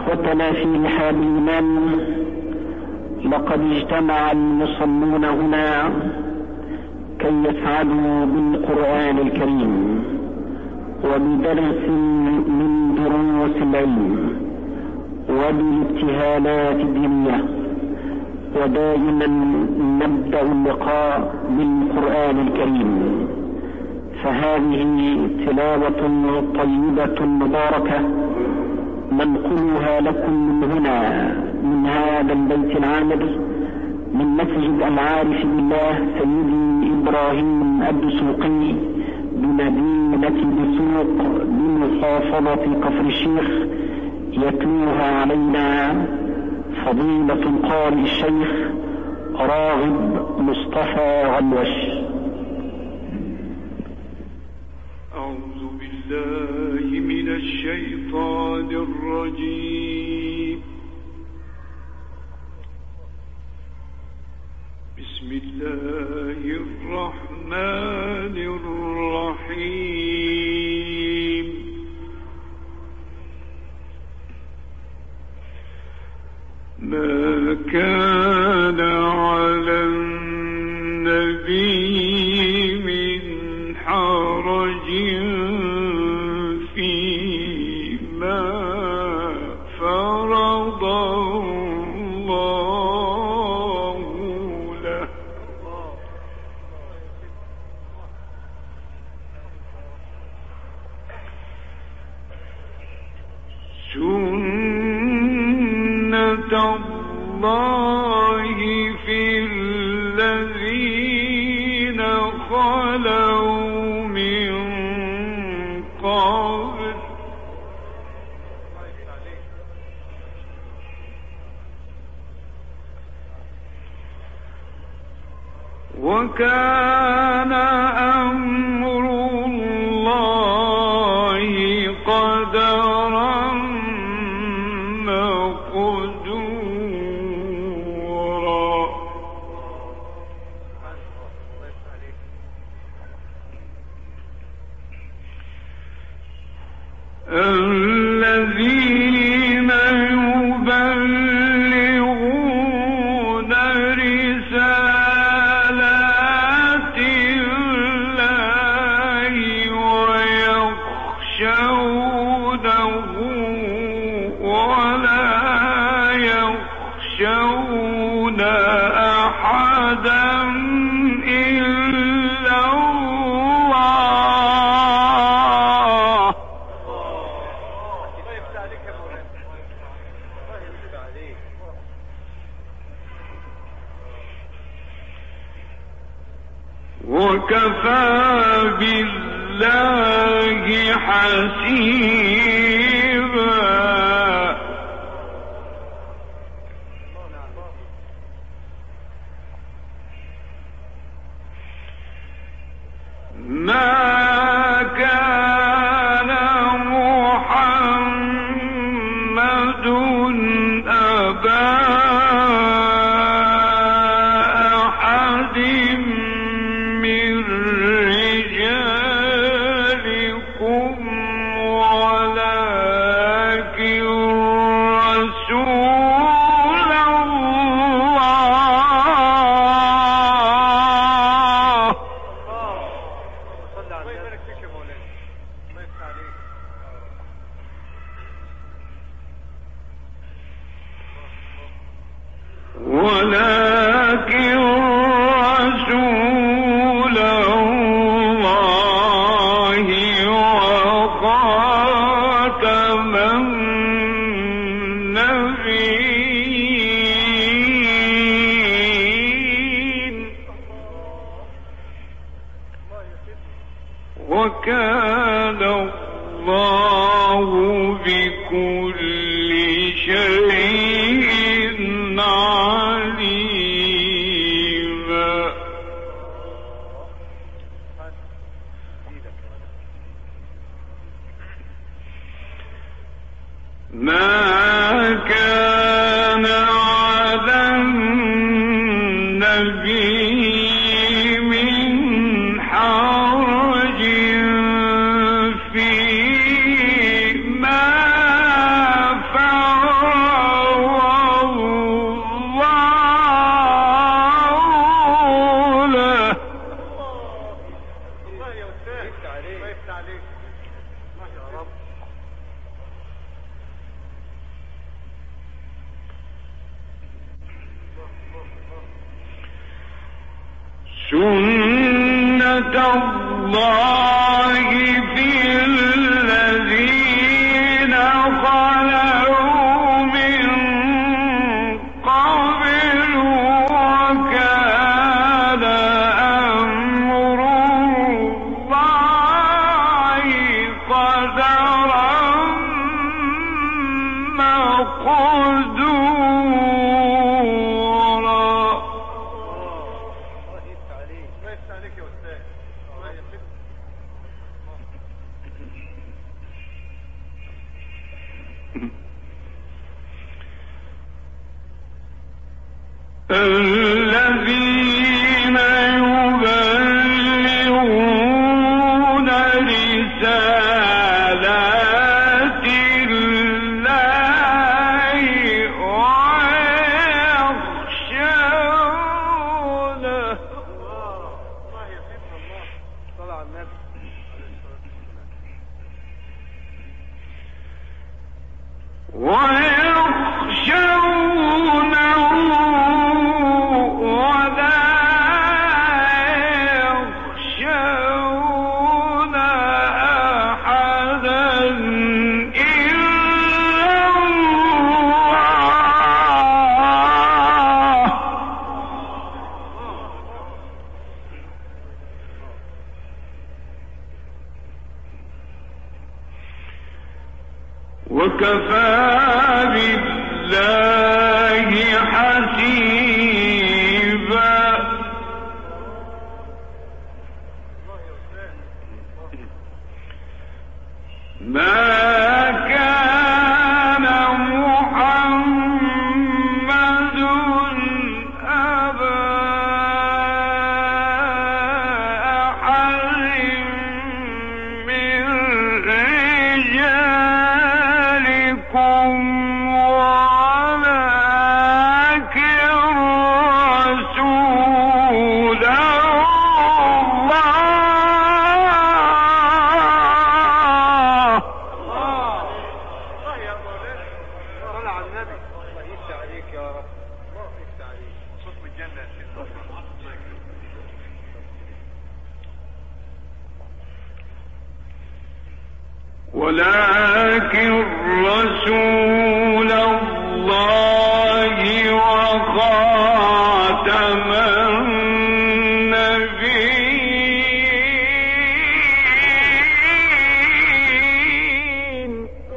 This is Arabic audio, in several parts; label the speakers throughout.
Speaker 1: إخوتنا في رحاب الإيمان، لقد اجتمع المصلون هنا كي يسعدوا بالقرآن الكريم وبدرس من دروس العلم وبالابتهالات الدينية، ودائما نبدأ اللقاء بالقرآن الكريم، فهذه تلاوة طيبة مباركة ننقلها لكم من هنا، من هذا البيت العامر، من مسجد العارف بالله سيدي إبراهيم الدسوقي بمدينة دسوق بمحافظة كفر الشيخ، يتلوها علينا فضيلة القارئ الشيخ راغب مصطفى غلوش.
Speaker 2: أعوذ بالله من الشيطان الرجيم. بسم الله الرحمن الرحيم. ما كان على النبي من حرج فيما فرض الله له، سنة الله في الذين خلوا من قبل، وكان أمر الله قدرا مقدورا. الذين يبلغون رسالات الله ويخشونه ولا يخشون أحدا إلا الله. وكفى بالله حسيبا. ما كان محمد أبا أحد من رجالكم ولكن رسول الله. ولكن رسول الله وخاتم النبيين، وكان الله بكل شيء عليما. ما كان على النبي من حرج فيما فرض سنة الله في الذين خلوا من قبل وكان أمر الله قدرا مقدورا. الذين يبلغون رسالات الله ويخشونه. صلى على النبي. وكفى بالله حسيبا. ما كان محمد أبا أحد من رجالكم ولكن رسول الله وخاتم النبيين.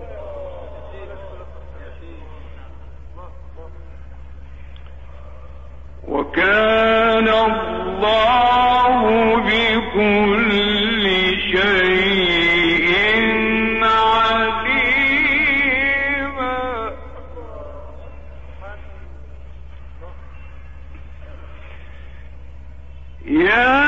Speaker 2: وكان الله بكل شيء عليما. يا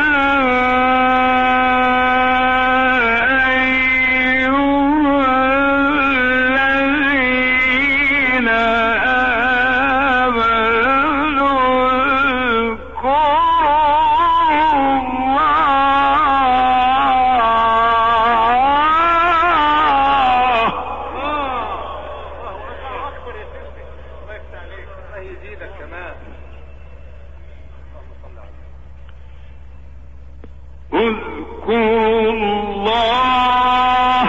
Speaker 2: اذكروا الله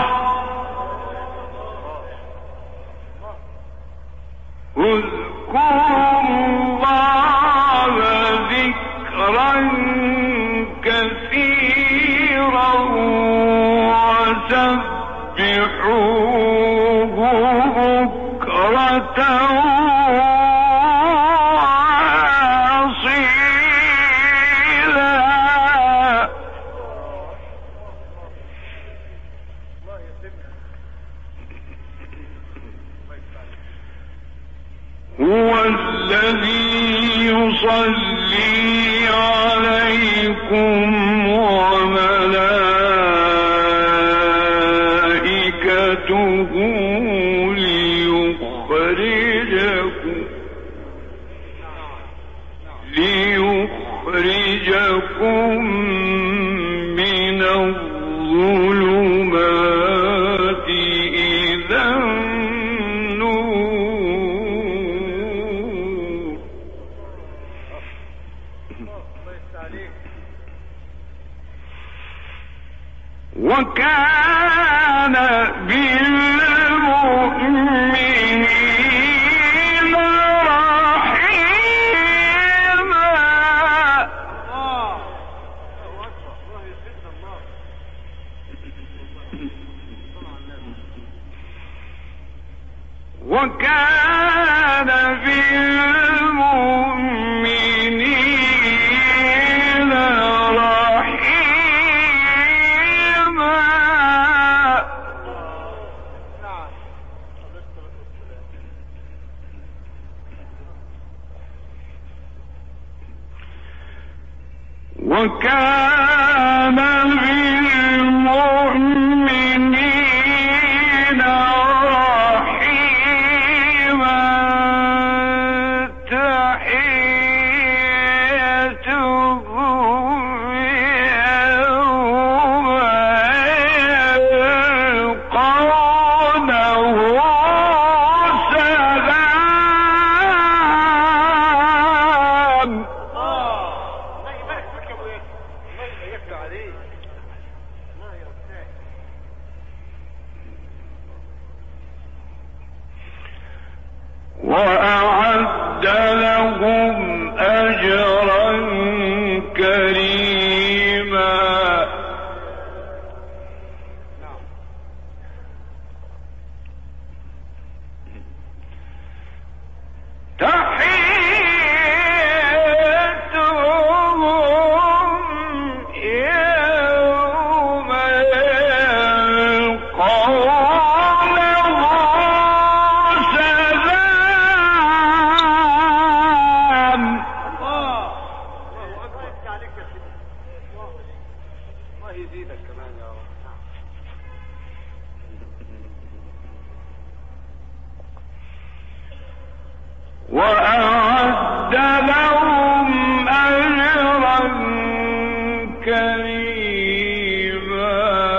Speaker 2: ذكرا كثيرا وسبحوه بكرة هو الذي يصلي عليكم وملائكته ليخرجكم من الظلمات إلى النور. وكان بالمؤمنين رحيما. وكان بالمؤمنين رحيما. تحيتهم يوم يلقونه سلام. وأعد لهم أجرا كريما. تحيتهم يوم يلقونه سلام. الله يزيدك كمان يا رب. وأعد لهم أجرا كريما.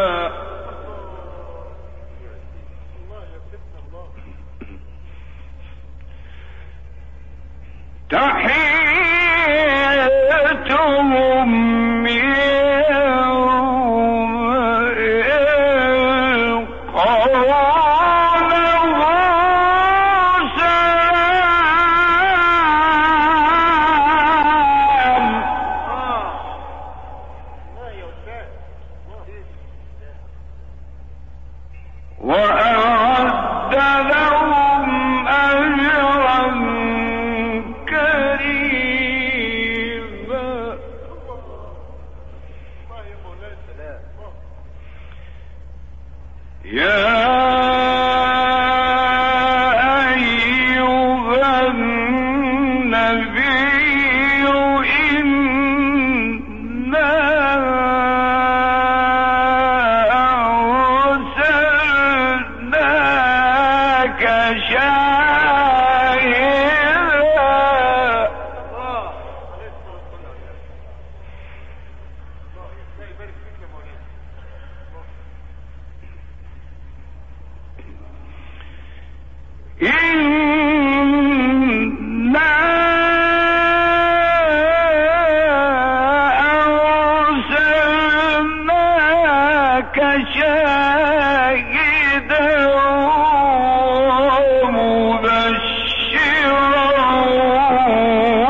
Speaker 2: تحيتهم يوم يلقونه سلام. وأعد لهم أجرا كريما. يا أيها النبي إنا أرسلناك شاهدا. إنا أرسلناك شاهدا ومبشرا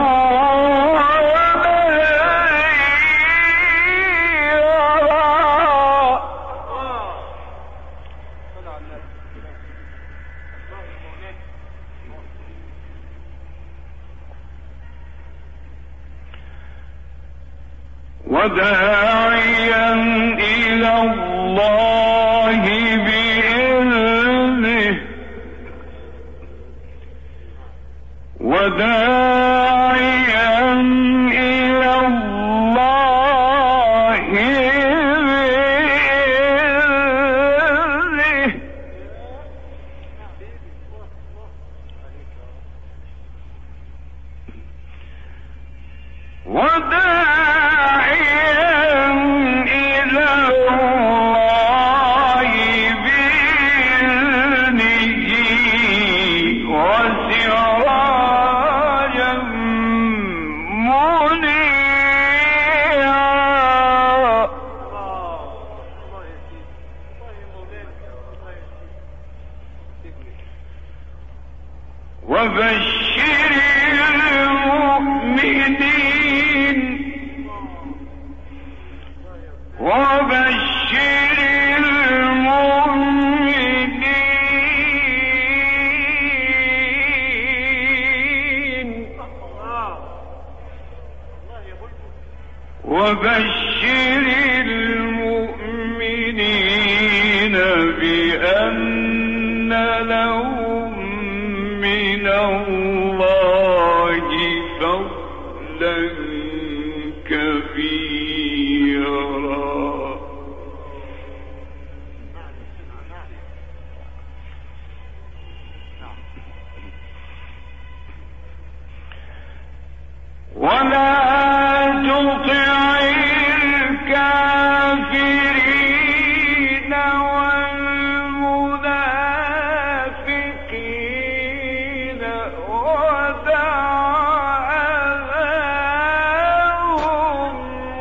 Speaker 2: وداعيا إلى الله بإذنه. وداعيا إلى الله بإذنه. وبشر المؤمنين وبشر المؤمنين وبشر المؤمنين بأن لهم من الله فضلا كبيرا. ولا تطع الكافرين والمنافقين ودع أذاهم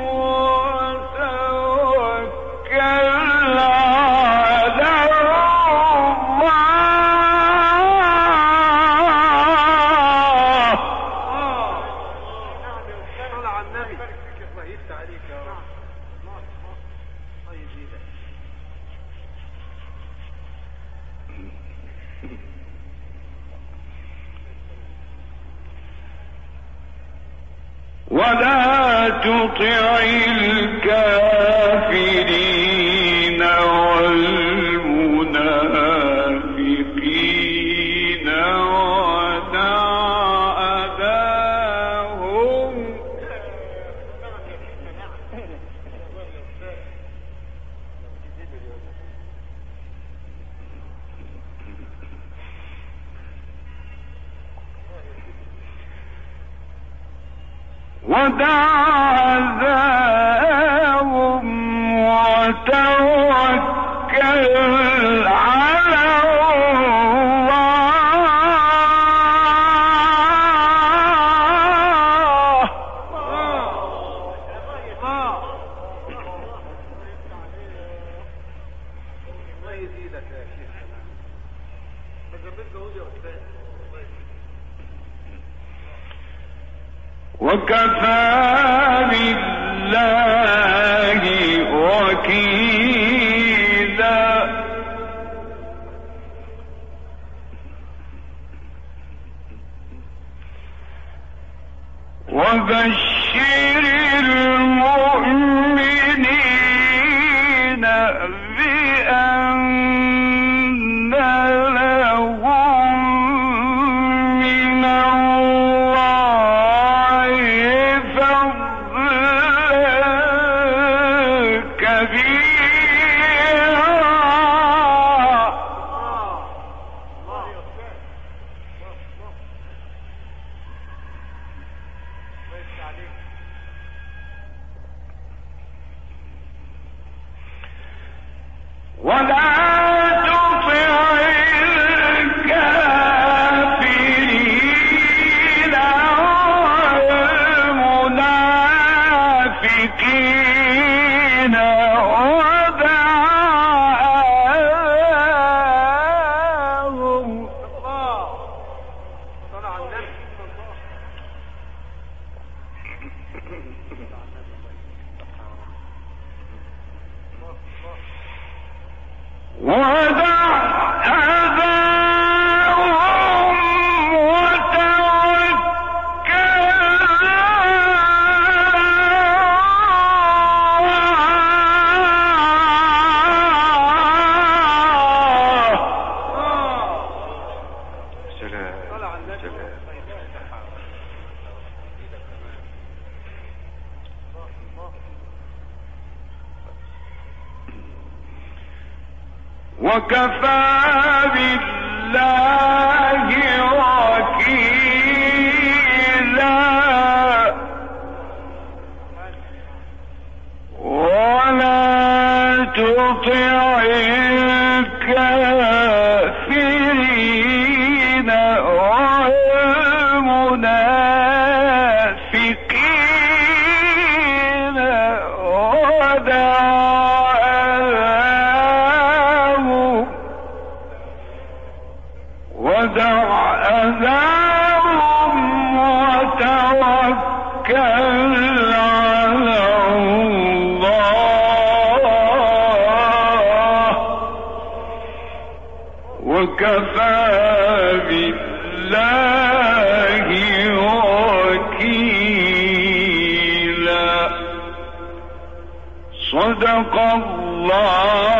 Speaker 2: وتوكل على ولا تطع الكافرين والمنافقين ودع أذاهم وتوكل على وكفى بالله وكيلا. وبشر المؤمنين بأن لهم من الله فضلا كبيرا. ولا تطع الكافرين والمنافقين ودع أذاهم ودع أذاهم وكفى بالله وكيلا. ولا تطع الكافرين والمنافقين ودع أذاهم وتوكل على الله وكفى بالله وكيلا. صدق الله